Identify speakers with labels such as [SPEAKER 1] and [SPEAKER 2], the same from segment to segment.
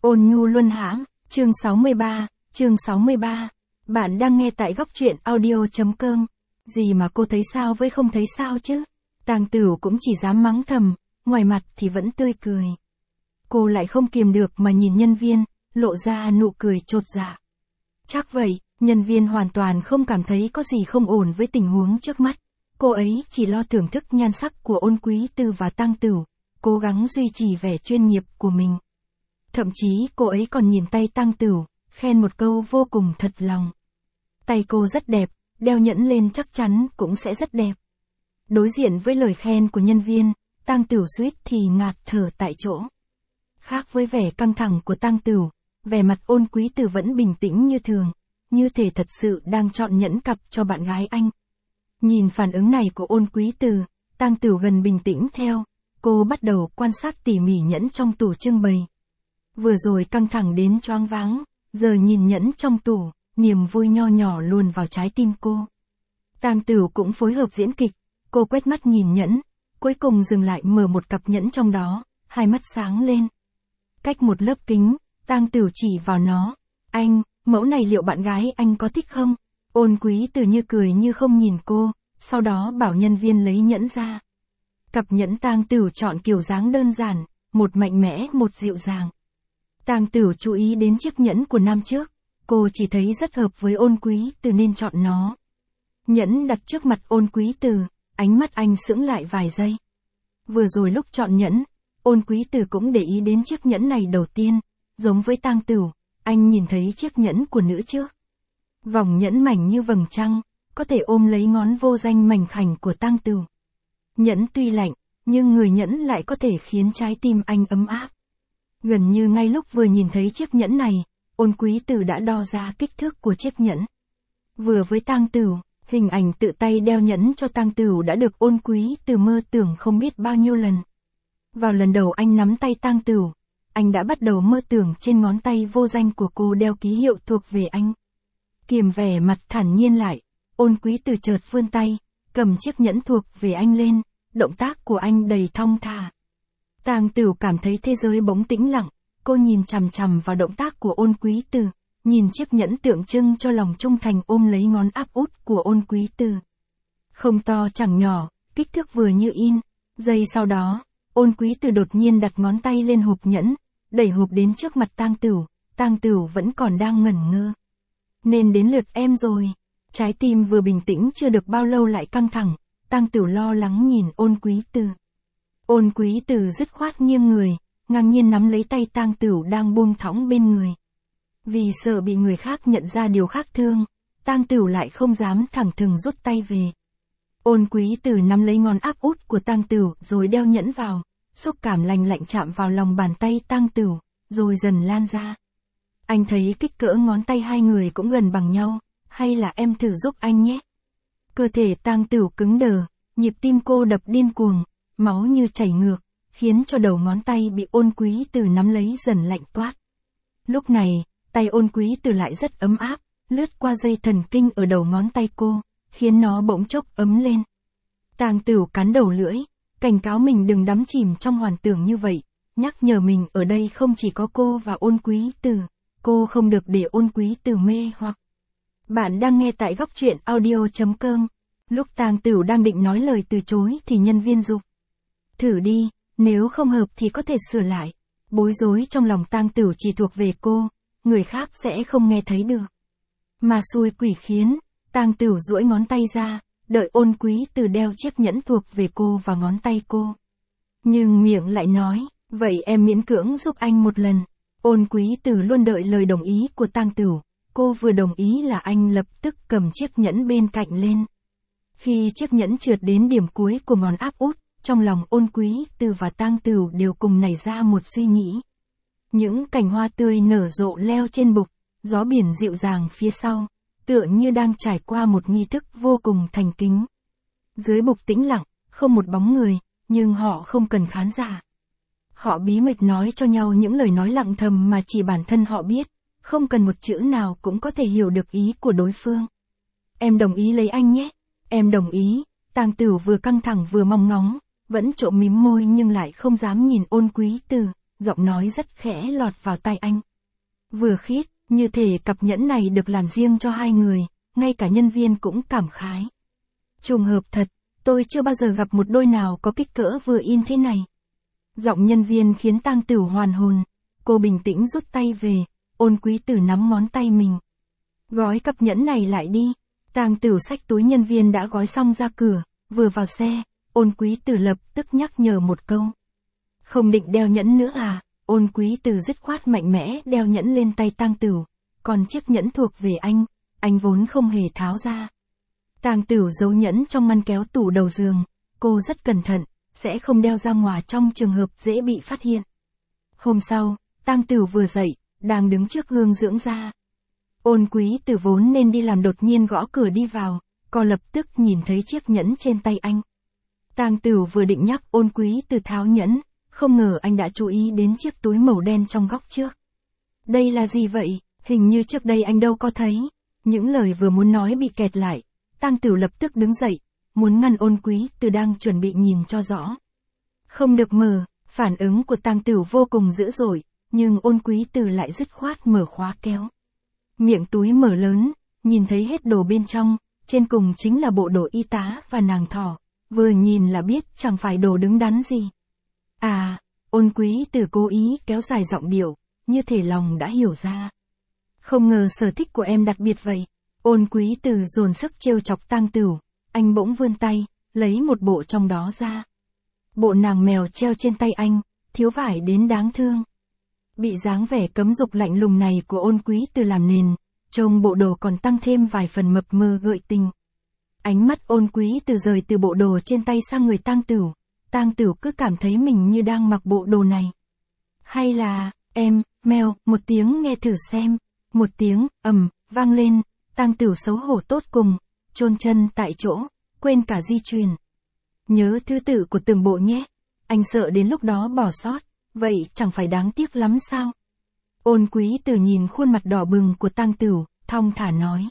[SPEAKER 1] Ôn nhu luân hãm, chương 63. Bạn đang nghe tại góc truyện audio.com. Gì mà cô thấy sao với không thấy sao chứ? Tang Tửu cũng chỉ dám mắng thầm, ngoài mặt thì vẫn tươi cười. Cô lại không kiềm được mà nhìn nhân viên, lộ ra nụ cười chột dạ. Chắc vậy, nhân viên hoàn toàn không cảm thấy có gì không ổn với tình huống trước mắt. Cô ấy chỉ lo thưởng thức nhan sắc của Ôn Quý Tư và Tang Tửu, cố gắng duy trì vẻ chuyên nghiệp của mình. Thậm chí cô ấy còn nhìn tay Tang Tửu, khen một câu vô cùng thật lòng. Tay cô rất đẹp, đeo nhẫn lên chắc chắn cũng sẽ rất đẹp. Đối diện với lời khen của nhân viên, Tang Tửu suýt thì ngạt thở tại chỗ. Khác với vẻ căng thẳng của Tang Tửu, vẻ mặt Ôn Quý Tư vẫn bình tĩnh như thường, như thể thật sự đang chọn nhẫn cặp cho bạn gái anh. Nhìn phản ứng này của Ôn Quý Tư, Tang Tửu gần bình tĩnh theo, cô bắt đầu quan sát tỉ mỉ nhẫn trong tủ trưng bày. Vừa rồi căng thẳng đến choáng váng, giờ nhìn nhẫn trong tủ, niềm vui nho nhỏ luồn vào trái tim cô. Tang Tửu cũng phối hợp diễn kịch, cô quét mắt nhìn nhẫn, cuối cùng dừng lại mở một cặp nhẫn trong đó, hai mắt sáng lên. Cách một lớp kính, Tang Tửu chỉ vào nó, anh, mẫu này liệu bạn gái anh có thích không? Ôn Quý Tư như cười như không nhìn cô, sau đó bảo nhân viên lấy nhẫn ra. Cặp nhẫn Tang Tửu chọn kiểu dáng đơn giản, một mạnh mẽ một dịu dàng. Tang Tửu chú ý đến chiếc nhẫn của năm trước, cô chỉ thấy rất hợp với Ôn Quý Tư nên chọn nó. Nhẫn đặt trước mặt Ôn Quý Tư, ánh mắt anh sững lại vài giây. Vừa rồi lúc chọn nhẫn, Ôn Quý Tư cũng để ý đến chiếc nhẫn này đầu tiên, giống với Tang Tửu, anh nhìn thấy chiếc nhẫn của nữ trước. Vòng nhẫn mảnh như vầng trăng, có thể ôm lấy ngón vô danh mảnh khảnh của Tang Tửu. Nhẫn tuy lạnh, nhưng người nhẫn lại có thể khiến trái tim anh ấm áp. Gần như ngay lúc vừa nhìn thấy chiếc nhẫn này, Ôn Quý Tư đã đo ra kích thước của chiếc nhẫn. Vừa với Tang Tửu, hình ảnh tự tay đeo nhẫn cho Tang Tửu đã được Ôn Quý Tư mơ tưởng không biết bao nhiêu lần. Vào lần đầu anh nắm tay Tang Tửu, anh đã bắt đầu mơ tưởng trên ngón tay vô danh của cô đeo ký hiệu thuộc về anh. Kiềm vẻ mặt thản nhiên lại, Ôn Quý Tư chợt vươn tay, cầm chiếc nhẫn thuộc về anh lên, động tác của anh đầy thong thả. Tang Tửu cảm thấy thế giới bỗng tĩnh lặng, cô nhìn chằm chằm vào động tác của Ôn Quý Tư, nhìn chiếc nhẫn tượng trưng cho lòng trung thành ôm lấy ngón áp út của Ôn Quý Tư. Không to chẳng nhỏ, kích thước vừa như in. Giây sau đó, Ôn Quý Tư đột nhiên đặt ngón tay lên hộp nhẫn, đẩy hộp đến trước mặt Tang Tửu vẫn còn đang ngẩn ngơ. Nên đến lượt em rồi. Trái tim vừa bình tĩnh chưa được bao lâu lại căng thẳng, Tang Tửu lo lắng nhìn Ôn Quý Tư. Ôn Quý Tư dứt khoát nghiêng người, ngang nhiên nắm lấy tay Tang Tửu đang buông thõng bên người. Vì sợ bị người khác nhận ra điều khác thường, Tang Tửu lại không dám thẳng thừng rút tay về. Ôn Quý Tư nắm lấy ngón áp út của Tang Tửu rồi đeo nhẫn vào, xúc cảm lành lạnh chạm vào lòng bàn tay Tang Tửu, rồi dần lan ra. Anh thấy kích cỡ ngón tay hai người cũng gần bằng nhau, hay là em thử giúp anh nhé? Cơ thể Tang Tửu cứng đờ, nhịp tim cô đập điên cuồng, máu như chảy ngược, khiến cho đầu ngón tay bị Ôn Quý Tư nắm lấy dần lạnh toát. Lúc này, tay Ôn Quý Tư lại rất ấm áp, lướt qua dây thần kinh ở đầu ngón tay cô, khiến nó bỗng chốc ấm lên. Tang Tửu cắn đầu lưỡi, cảnh cáo mình đừng đắm chìm trong hoàn tưởng như vậy, nhắc nhở mình ở đây không chỉ có cô và Ôn Quý Tư, cô không được để Ôn Quý Tư mê hoặc. Bạn đang nghe tại góc truyện audio.com. Lúc Tang Tửu đang định nói lời từ chối thì nhân viên giục. Thử đi, nếu không hợp thì có thể sửa lại. Bối rối trong lòng Tang Tửu chỉ thuộc về cô, người khác sẽ không nghe thấy được. Mà xui quỷ khiến, Tang Tửu duỗi ngón tay ra, đợi Ôn Quý Tư đeo chiếc nhẫn thuộc về cô vào ngón tay cô. Nhưng miệng lại nói, vậy em miễn cưỡng giúp anh một lần. Ôn Quý Tư luôn đợi lời đồng ý của Tang Tửu, cô vừa đồng ý là anh lập tức cầm chiếc nhẫn bên cạnh lên. Khi chiếc nhẫn trượt đến điểm cuối của ngón áp út, trong lòng Ôn Quý Tư và Tang Tửu đều cùng nảy ra một suy nghĩ. Những cành hoa tươi nở rộ leo trên bục, gió biển dịu dàng phía sau, tựa như đang trải qua một nghi thức vô cùng thành kính. Dưới bục tĩnh lặng, không một bóng người, nhưng họ không cần khán giả. Họ bí mật nói cho nhau những lời nói lặng thầm mà chỉ bản thân họ biết, không cần một chữ nào cũng có thể hiểu được ý của đối phương. Em đồng ý lấy anh nhé. Em đồng ý. Tang Tửu vừa căng thẳng vừa mong ngóng, vẫn trộm mím môi nhưng lại không dám nhìn Ôn Quý Tư, giọng nói rất khẽ lọt vào tai anh. Vừa khít, như thể cặp nhẫn này được làm riêng cho hai người, ngay cả nhân viên cũng cảm khái. Trùng hợp thật, tôi chưa bao giờ gặp một đôi nào có kích cỡ vừa in thế này. Giọng nhân viên khiến Tang Tửu hoàn hồn, cô bình tĩnh rút tay về, Ôn Quý Tử nắm ngón tay mình. Gói cặp nhẫn này lại đi. Tang Tửu xách túi nhân viên đã gói xong ra cửa, vừa vào xe, Ôn Quý Tử lập tức nhắc nhở một câu. Không định đeo nhẫn nữa à? Ôn Quý Tử dứt khoát mạnh mẽ đeo nhẫn lên tay Tang Tửu, còn chiếc nhẫn thuộc về anh vốn không hề tháo ra. Tang Tửu giấu nhẫn trong ngăn kéo tủ đầu giường, cô rất cẩn thận, sẽ không đeo ra ngoài trong trường hợp dễ bị phát hiện. Hôm sau, Tang Tửu vừa dậy, đang đứng trước gương dưỡng da. Ôn Quý Tử vốn nên đi làm đột nhiên gõ cửa đi vào, cô lập tức nhìn thấy chiếc nhẫn trên tay anh. Tang Tửu vừa định nhắc Ôn Quý Tử tháo nhẫn, không ngờ anh đã chú ý đến chiếc túi màu đen trong góc trước. Đây là gì vậy? Hình như trước đây anh đâu có thấy. Những lời vừa muốn nói bị kẹt lại. Tang Tửu lập tức đứng dậy, muốn ngăn Ôn Quý Tử đang chuẩn bị nhìn cho rõ. Không được mở, phản ứng của Tang Tửu vô cùng dữ dội, nhưng Ôn Quý Tử lại dứt khoát mở khóa kéo. Miệng túi mở lớn, nhìn thấy hết đồ bên trong, trên cùng chính là bộ đồ y tá và nàng thỏ, vừa nhìn là biết chẳng phải đồ đứng đắn gì. À, Ôn Quý Tử cố ý kéo dài giọng điệu, như thể lòng đã hiểu ra. Không ngờ sở thích của em đặc biệt vậy. Ôn Quý Tử dồn sức trêu chọc Tang Tửu, anh bỗng vươn tay, lấy một bộ trong đó ra. Bộ nàng mèo treo trên tay anh, thiếu vải đến đáng thương. Bị dáng vẻ cấm dục lạnh lùng này của Ôn Quý Tử làm nền, trông bộ đồ còn tăng thêm vài phần mập mờ gợi tình. Ánh mắt Ôn Quý Tử rời từ bộ đồ trên tay sang người Tang Tửu. Tang Tửu cứ cảm thấy mình như đang mặc bộ đồ này. Hay là, em, mèo, một tiếng nghe thử xem. Một tiếng, vang lên, Tang Tửu xấu hổ tốt cùng, chôn chân tại chỗ, quên cả di truyền. Nhớ thứ tự của từng bộ nhé, anh sợ đến lúc đó bỏ sót, vậy chẳng phải đáng tiếc lắm sao? Ôn Quý Tử nhìn khuôn mặt đỏ bừng của Tang Tửu, thong thả nói.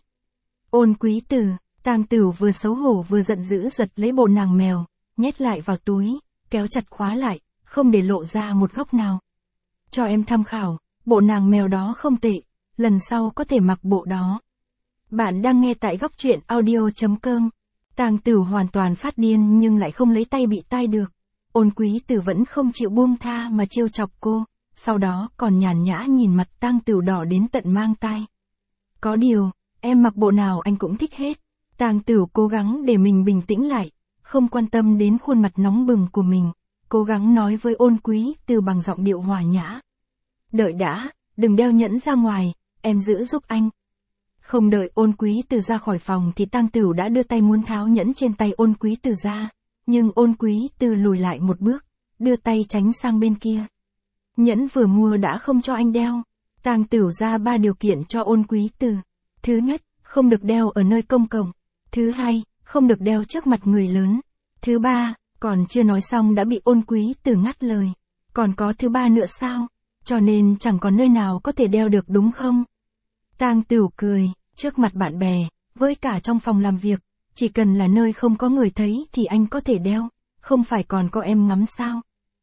[SPEAKER 1] Ôn Quý Tử, Tang Tửu vừa xấu hổ vừa giận dữ giật lấy bộ nàng mèo, nhét lại vào túi, kéo chặt khóa lại, không để lộ ra một góc nào. Cho em tham khảo, bộ nàng mèo đó không tệ, lần sau có thể mặc bộ đó. Bạn đang nghe tại góc truyện audio.com. Tang Tửu hoàn toàn phát điên nhưng lại không lấy tay bị tai được. Ôn Quý Tử vẫn không chịu buông tha mà trêu chọc cô, sau đó còn nhàn nhã nhìn mặt Tang Tửu đỏ đến tận mang tai. Có điều, em mặc bộ nào anh cũng thích hết. Tang Tửu cố gắng để mình bình tĩnh lại, không quan tâm đến khuôn mặt nóng bừng của mình, cố gắng nói với Ôn Quý Tử bằng giọng điệu hòa nhã. Đợi đã, đừng đeo nhẫn ra ngoài, em giữ giúp anh. Không đợi Ôn Quý Tử ra khỏi phòng thì Tang Tửu đã đưa tay muốn tháo nhẫn trên tay Ôn Quý Tử ra, nhưng Ôn Quý Tử lùi lại một bước, đưa tay tránh sang bên kia. Nhẫn vừa mua đã không cho anh đeo. Tang Tửu ra 3 điều kiện cho Ôn Quý Tử. Thứ nhất, không được đeo ở nơi công cộng. Thứ hai, không được đeo trước mặt người lớn. Thứ ba, còn chưa nói xong đã bị Ôn Quý Tử ngắt lời. Còn có thứ ba nữa sao? Cho nên chẳng còn nơi nào có thể đeo được đúng không? Tang Tửu cười, trước mặt bạn bè, với cả trong phòng làm việc, chỉ cần là nơi không có người thấy thì anh có thể đeo, không phải còn có em ngắm sao?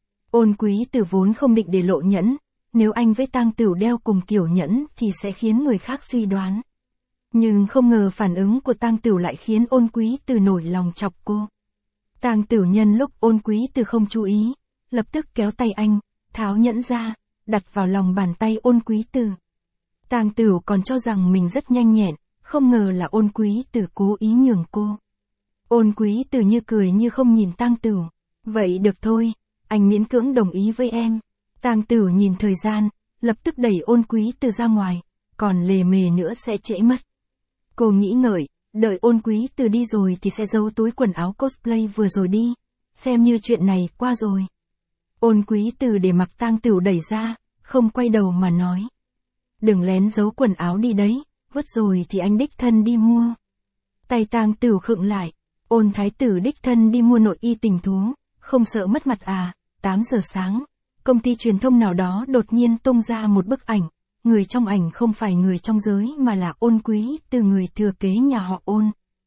[SPEAKER 1] Ôn Quý Tử vốn không định để lộ nhẫn, nếu anh với Tang Tửu đeo cùng kiểu nhẫn thì sẽ khiến người khác suy đoán. Nhưng không ngờ phản ứng của Tang Tửu lại khiến Ôn Quý Tử nổi lòng chọc cô. Tang Tửu nhân lúc Ôn Quý Tử không chú ý, lập tức kéo tay anh, tháo nhẫn ra, đặt vào lòng bàn tay Ôn Quý Tử. Tang Tửu còn cho rằng mình rất nhanh nhẹn, không ngờ là Ôn Quý Tử cố ý nhường cô. Ôn Quý Tử như cười như không nhìn Tang Tửu. Vậy được thôi, anh miễn cưỡng đồng ý với em. Tang Tửu nhìn thời gian, lập tức đẩy Ôn Quý Tử ra ngoài, còn lề mề nữa sẽ trễ mất. Cô nghĩ ngợi, đợi Ôn Quý Tử đi rồi thì sẽ giấu túi quần áo cosplay vừa rồi đi, xem như chuyện này qua rồi. Ôn Quý Tử để mặc Tang Tửu đẩy ra, không quay đầu mà nói. Đừng lén giấu quần áo đi đấy, vứt rồi thì anh đích thân đi mua. Tay Tang Tửu khựng lại, Ôn Thái Tử đích thân đi mua nội y tình thú, không sợ mất mặt à? 8 giờ sáng, công ty truyền thông nào đó đột nhiên tung ra một bức ảnh, người trong ảnh không phải người trong giới mà là Ôn Quý Tử, người thừa kế nhà họ Ôn.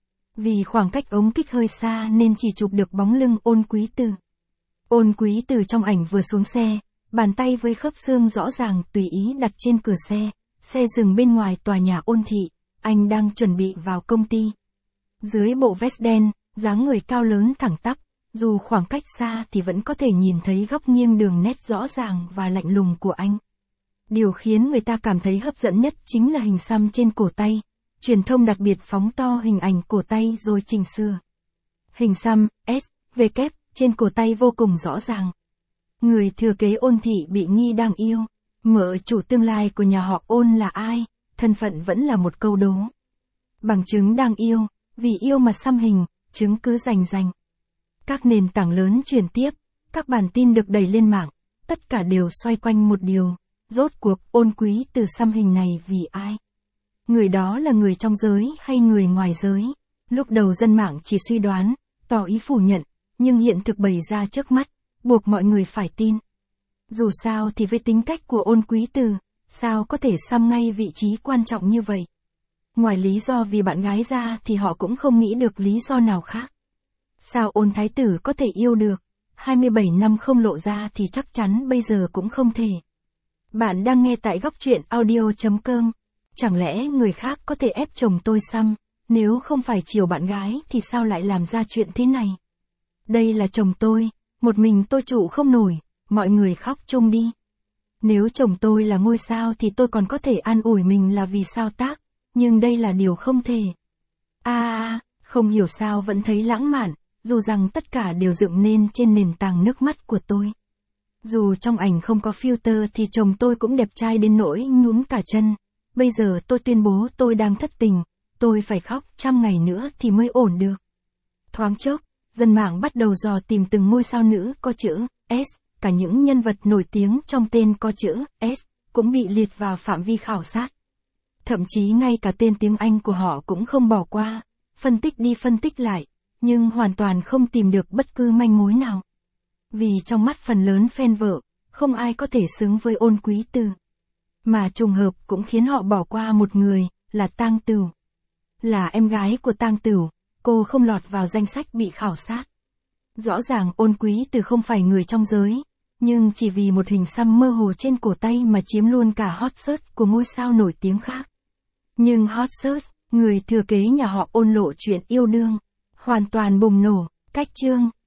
[SPEAKER 1] Vì khoảng cách ống kích hơi xa nên chỉ chụp được bóng lưng Ôn Quý Tử. Ôn Quý Tử trong ảnh vừa xuống xe, bàn tay với khớp xương rõ ràng tùy ý đặt trên cửa xe dừng bên ngoài tòa nhà Ôn Thị, anh đang chuẩn bị vào công ty. Dưới bộ vest đen, dáng người cao lớn thẳng tắp, dù khoảng cách xa thì vẫn có thể nhìn thấy góc nghiêng đường nét rõ ràng và lạnh lùng của anh. Điều khiến người ta cảm thấy hấp dẫn nhất chính là hình xăm trên cổ tay. Truyền thông đặc biệt phóng to hình ảnh cổ tay rồi chỉnh sửa. Hình xăm S, V kép trên cổ tay vô cùng rõ ràng. Người thừa kế Ôn Thị bị nghi đang yêu. Mợ chủ tương lai của nhà họ Ôn là ai? Thân phận vẫn là một câu đố. Bằng chứng đang yêu, vì yêu mà xăm hình, chứng cứ rành rành. Các nền tảng lớn truyền tiếp, các bản tin được đẩy lên mạng, tất cả đều xoay quanh một điều. Rốt cuộc Ôn Quý Từ xăm hình này vì ai? Người đó là người trong giới hay người ngoài giới? Lúc đầu dân mạng chỉ suy đoán, tỏ ý phủ nhận, nhưng hiện thực bày ra trước mắt, buộc mọi người phải tin. Dù sao thì với tính cách của Ôn Quý Từ, sao có thể xăm ngay vị trí quan trọng như vậy? Ngoài lý do vì bạn gái ra thì họ cũng không nghĩ được lý do nào khác. Sao Ôn Thái Tử có thể yêu được? 27 năm không lộ ra thì chắc chắn bây giờ cũng không thể. Bạn đang nghe tại Góc Truyện Audio.com. Chẳng lẽ người khác có thể ép chồng tôi xăm, nếu không phải chiều bạn gái thì sao lại làm ra chuyện thế này? Đây là chồng tôi, một mình tôi trụ không nổi, mọi người khóc chung đi. Nếu chồng tôi là ngôi sao thì tôi còn có thể an ủi mình là vì sao tác, nhưng đây là điều không thể. Không hiểu sao vẫn thấy lãng mạn, dù rằng tất cả đều dựng nên trên nền tảng nước mắt của tôi. Dù trong ảnh không có filter thì chồng tôi cũng đẹp trai đến nỗi nhún cả chân. Bây giờ tôi tuyên bố tôi đang thất tình, tôi phải khóc 100 ngày nữa thì mới ổn được. Thoáng chốc, dân mạng bắt đầu dò tìm từng ngôi sao nữ có chữ S, cả những nhân vật nổi tiếng trong tên có chữ S, cũng bị liệt vào phạm vi khảo sát. Thậm chí ngay cả tên tiếng Anh của họ cũng không bỏ qua, phân tích đi phân tích lại, nhưng hoàn toàn không tìm được bất cứ manh mối nào. Vì trong mắt phần lớn fan vợ, không ai có thể xứng với Ôn Quý Từ. Mà trùng hợp cũng khiến họ bỏ qua một người, là Tang Tửu. Là em gái của Tang Tửu, cô không lọt vào danh sách bị khảo sát. Rõ ràng Ôn Quý Từ không phải người trong giới, nhưng chỉ vì một hình xăm mơ hồ trên cổ tay mà chiếm luôn cả hot search của ngôi sao nổi tiếng khác. Nhưng hot search, người thừa kế nhà họ Ôn lộ chuyện yêu đương, hoàn toàn bùng nổ, cách chương.